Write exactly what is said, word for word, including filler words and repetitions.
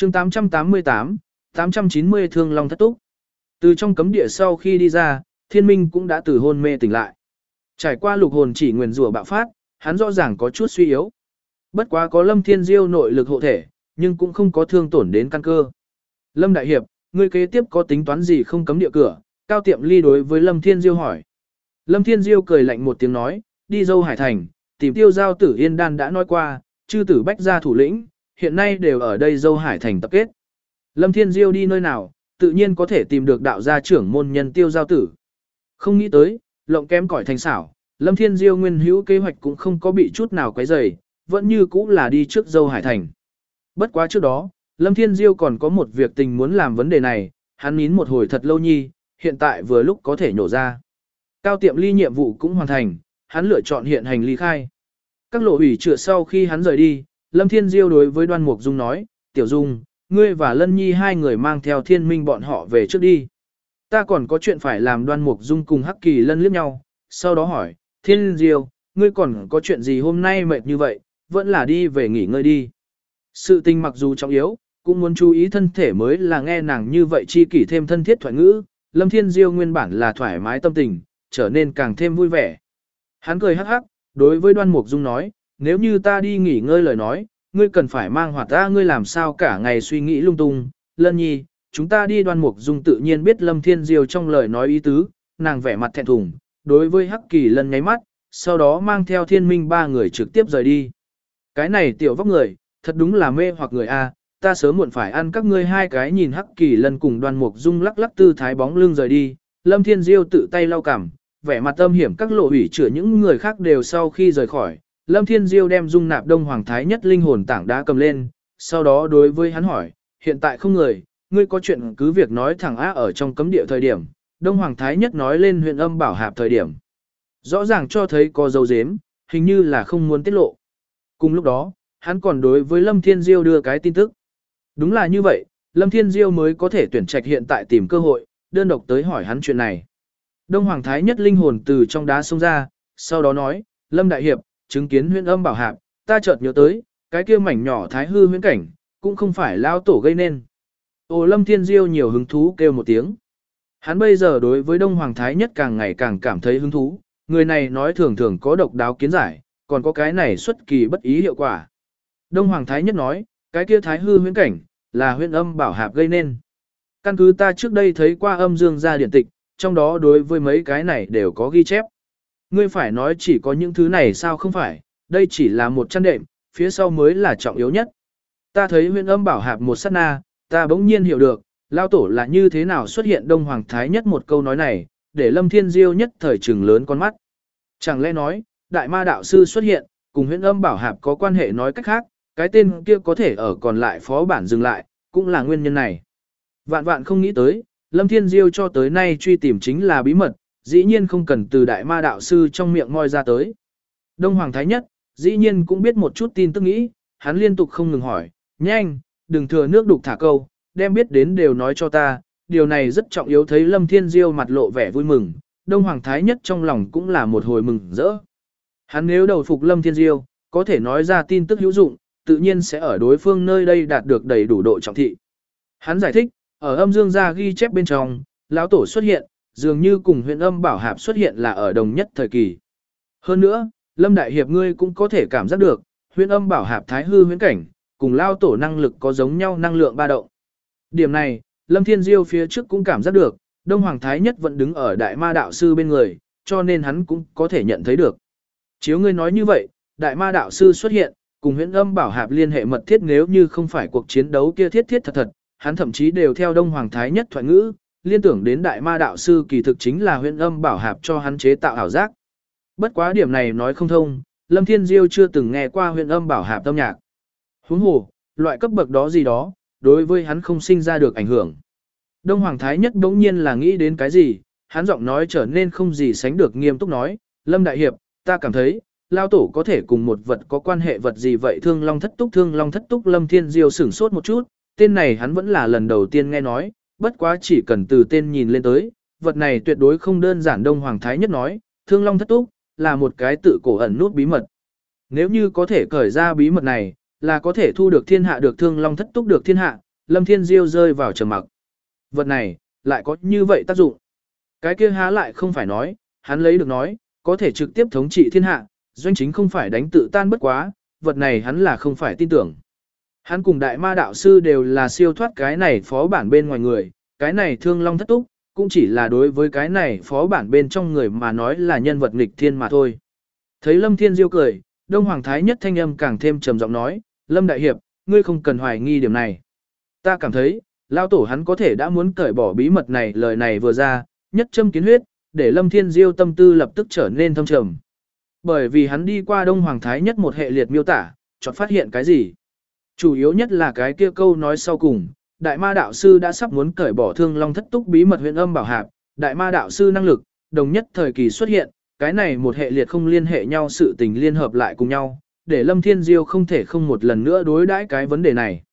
chương tám trăm tám mươi tám, tám trăm chín mươi Thương Long Thất Túc. Từ trong cấm địa sau khi đi ra, Thiên Minh cũng đã từ hôn mê tỉnh lại. Trải qua lục hồn chỉ nguyền rủa bạo phát, hắn rõ ràng có chút suy yếu. Bất quá có Lâm Thiên Diêu nội lực hộ thể, nhưng cũng không có thương tổn đến căn cơ. Lâm Đại Hiệp, ngươi kế tiếp có tính toán gì không cấm địa cửa? Cao Tiệm Ly đối với Lâm Thiên Diêu hỏi. Lâm Thiên Diêu cười lạnh một tiếng nói, đi Dâu Hải Thành, tìm Tiêu Giao Tử Yên Đan đã nói qua, chư tử bách gia thủ lĩnh, hiện nay đều ở đây Dâu Hải Thành tập kết. Lâm Thiên Diêu đi nơi nào, tự nhiên có thể tìm được đạo gia trưởng môn nhân Tiêu Giao Tử. Không nghĩ tới, lộng kém cỏi thành xảo, Lâm Thiên Diêu nguyên hữu kế hoạch cũng không có bị chút nào quấy rầy, vẫn như cũ là đi trước Dâu Hải Thành. Bất quá trước đó, Lâm Thiên Diêu còn có một việc tình muốn làm vấn đề này, hắn nín một hồi thật lâu nhi, hiện tại vừa lúc có thể nhổ ra. Cao Tiệm Ly nhiệm vụ cũng hoàn thành, hắn lựa chọn hiện hành ly khai. Các lộ ủy trựa sau khi hắn rời đi, Lâm Thiên Diêu đối với Đoan Mục Dung nói, Tiểu Dung, ngươi và Lân Nhi hai người mang theo Thiên Minh bọn họ về trước đi. Ta còn có chuyện phải làm. Đoan Mục Dung cùng Hắc Kỳ Lân liếc nhau, sau đó hỏi, Thiên Diêu, ngươi còn có chuyện gì hôm nay mệt như vậy, vẫn là đi về nghỉ ngơi đi. Sự tình mặc dù trọng yếu, cũng muốn chú ý thân thể mới là. Nghe nàng như vậy chi kỷ thêm thân thiết thoại ngữ, Lâm Thiên Diêu nguyên bản là thoải mái tâm tình, trở nên càng thêm vui vẻ. Hắn cười hắc hắc, đối với Đoan Mục Dung nói, nếu như ta đi nghỉ ngơi lời nói, ngươi cần phải mang hoạt ta. Ngươi làm sao cả ngày suy nghĩ lung tung. Lân Nhi, chúng ta đi. Đoan Mục Dung tự nhiên biết Lâm Thiên Diêu trong lời nói ý tứ, nàng vẻ mặt thẹn thùng, đối với Hắc Kỳ Lân nháy mắt, sau đó mang theo Thiên Minh ba người trực tiếp rời đi. Cái này tiểu vóc người, thật đúng là mê hoặc người a, ta sớm muộn phải ăn các ngươi hai cái. Nhìn Hắc Kỳ Lân cùng Đoan Mục Dung lắc lắc tư thái bóng lưng rời đi, Lâm Thiên Diêu tự tay lau cằm, vẻ mặt âm hiểm. Các lộ ủy chữa những người khác đều sau khi rời khỏi, Lâm Thiên Diêu đem dung nạp Đông Hoàng Thái Nhất linh hồn tảng đá cầm lên, sau đó đối với hắn hỏi, hiện tại không người, ngươi có chuyện cứ việc nói thẳng á. Ở trong cấm địa thời điểm, Đông Hoàng Thái Nhất nói lên huyện âm bảo hạp thời điểm, rõ ràng cho thấy có dấu dếm, hình như là không muốn tiết lộ. Cùng lúc đó, hắn còn đối với Lâm Thiên Diêu đưa cái tin tức. Đúng là như vậy, Lâm Thiên Diêu mới có thể tuyển trạch hiện tại tìm cơ hội, đơn độc tới hỏi hắn chuyện này. Đông Hoàng Thái Nhất linh hồn từ trong đá xông ra, sau đó nói, Lâm Đại Hiệp, chứng kiến huyễn âm bảo hạp, ta chợt nhớ tới, cái kia mảnh nhỏ thái hư huyễn cảnh, cũng không phải lao tổ gây nên. Ồ, Lâm Thiên Diêu nhiều hứng thú kêu một tiếng. Hắn bây giờ đối với Đông Hoàng Thái Nhất càng ngày càng cảm thấy hứng thú, người này nói thường thường có độc đáo kiến giải, còn có cái này xuất kỳ bất ý hiệu quả. Đông Hoàng Thái Nhất nói, cái kia thái hư huyễn cảnh, là huyễn âm bảo hạp gây nên. Căn cứ ta trước đây thấy qua âm dương gia điển tịch, trong đó đối với mấy cái này đều có ghi chép. Ngươi phải nói chỉ có những thứ này sao? Không phải, đây chỉ là một chăn đệm, phía sau mới là trọng yếu nhất. Ta thấy huyễn âm bảo hạp một sát na, ta bỗng nhiên hiểu được, lao tổ là như thế nào xuất hiện. Đông Hoàng Thái Nhất một câu nói này, để Lâm Thiên Diêu nhất thời trừng lớn con mắt. Chẳng lẽ nói, đại ma đạo sư xuất hiện, cùng huyễn âm bảo hạp có quan hệ? Nói cách khác, cái tên kia có thể ở còn lại phó bản dừng lại, cũng là nguyên nhân này. Vạn vạn không nghĩ tới, Lâm Thiên Diêu cho tới nay truy tìm chính là bí mật, dĩ nhiên không cần từ đại ma đạo sư trong miệng moi ra tới. Đông Hoàng Thái Nhất, dĩ nhiên cũng biết một chút tin tức nghĩ, hắn liên tục không ngừng hỏi, nhanh, đừng thừa nước đục thả câu, đem biết đến đều nói cho ta, điều này rất trọng yếu. Thấy Lâm Thiên Diêu mặt lộ vẻ vui mừng, Đông Hoàng Thái Nhất trong lòng cũng là một hồi mừng rỡ. Hắn nếu đầu phục Lâm Thiên Diêu, có thể nói ra tin tức hữu dụng, tự nhiên sẽ ở đối phương nơi đây đạt được đầy đủ độ trọng thị. Hắn giải thích, ở âm dương gia ghi chép bên trong, lão tổ xuất hiện, dường như cùng huyện âm bảo hạp xuất hiện là ở đồng nhất thời kỳ. Hơn nữa, Lâm Đại Hiệp ngươi cũng có thể cảm giác được, huyện âm bảo hạp thái hư huyễn cảnh, cùng lao tổ năng lực có giống nhau năng lượng ba động. Điểm này, Lâm Thiên Diêu phía trước cũng cảm giác được, Đông Hoàng Thái Nhất vẫn đứng ở đại ma đạo sư bên người, cho nên hắn cũng có thể nhận thấy được. Chiếu ngươi nói như vậy, đại ma đạo sư xuất hiện, cùng huyễn âm bảo hạp liên hệ mật thiết, nếu như không phải cuộc chiến đấu kia thiết thiết thật thật, hắn thậm chí đều theo Đông Hoàng Thái Nhất thoại ngữ, liên tưởng đến đại ma đạo sư kỳ thực chính là huyễn âm bảo hạp cho hắn chế tạo ảo giác. Bất quá điểm này nói không thông, Lâm Thiên Diêu chưa từng nghe qua huyễn âm bảo hạp âm nhạc. Huống hồ, loại cấp bậc đó gì đó, đối với hắn không sinh ra được ảnh hưởng. Đông Hoàng Thái Nhất đống nhiên là nghĩ đến cái gì, hắn giọng nói trở nên không gì sánh được nghiêm túc nói, Lâm Đại Hiệp, ta cảm thấy, lao tổ có thể cùng một vật có quan hệ. Vật gì vậy? Thương Long Thất Túc. Thương Long Thất Túc. Lâm Thiên Diêu sửng sốt một chút, tên này hắn vẫn là lần đầu tiên nghe nói, bất quá chỉ cần từ tên nhìn lên tới, vật này tuyệt đối không đơn giản. Đông Hoàng Thái Nhất nói, Thương Long Thất Túc là một cái tự cổ ẩn nút bí mật. Nếu như có thể cởi ra bí mật này, là có thể thu được thiên hạ. Được Thương Long Thất Túc được thiên hạ, Lâm Thiên Diêu rơi vào trầm mặc. Vật này, lại có như vậy tác dụng. Cái kia há lại không phải nói, hắn lấy được nói, có thể trực tiếp thống trị thiên hạ, doanh chính không phải đánh tự tan bất quá, vật này hắn là không phải tin tưởng. Hắn cùng đại ma đạo sư đều là siêu thoát cái này phó bản bên ngoài người, cái này thương long thất túc, cũng chỉ là đối với cái này phó bản bên trong người mà nói là nhân vật nghịch thiên mà thôi. Thấy Lâm Thiên Diêu cười, Đông Hoàng Thái Nhất thanh âm càng thêm trầm giọng nói, Lâm Đại Hiệp, ngươi không cần hoài nghi điểm này. Ta cảm thấy, Lao Tổ hắn có thể đã muốn cởi bỏ bí mật này, lời này vừa ra, nhất châm kiến huyết, để Lâm Thiên Diêu tâm tư lập tức trở nên thâm trầm. Bởi vì hắn đi qua Đông Hoàng Thái Nhất một hệ liệt miêu tả, chợt phát hiện cái gì? Chủ yếu nhất là cái kia câu nói sau cùng, Đại Ma đạo sư đã sắp muốn cởi bỏ Thương Long thất túc bí mật huyền âm bảo hạp, Đại Ma đạo sư năng lực, đồng nhất thời kỳ xuất hiện, cái này một hệ liệt không liên hệ nhau sự tình liên hợp lại cùng nhau, để Lâm Thiên Diêu không thể không một lần nữa đối đãi cái vấn đề này.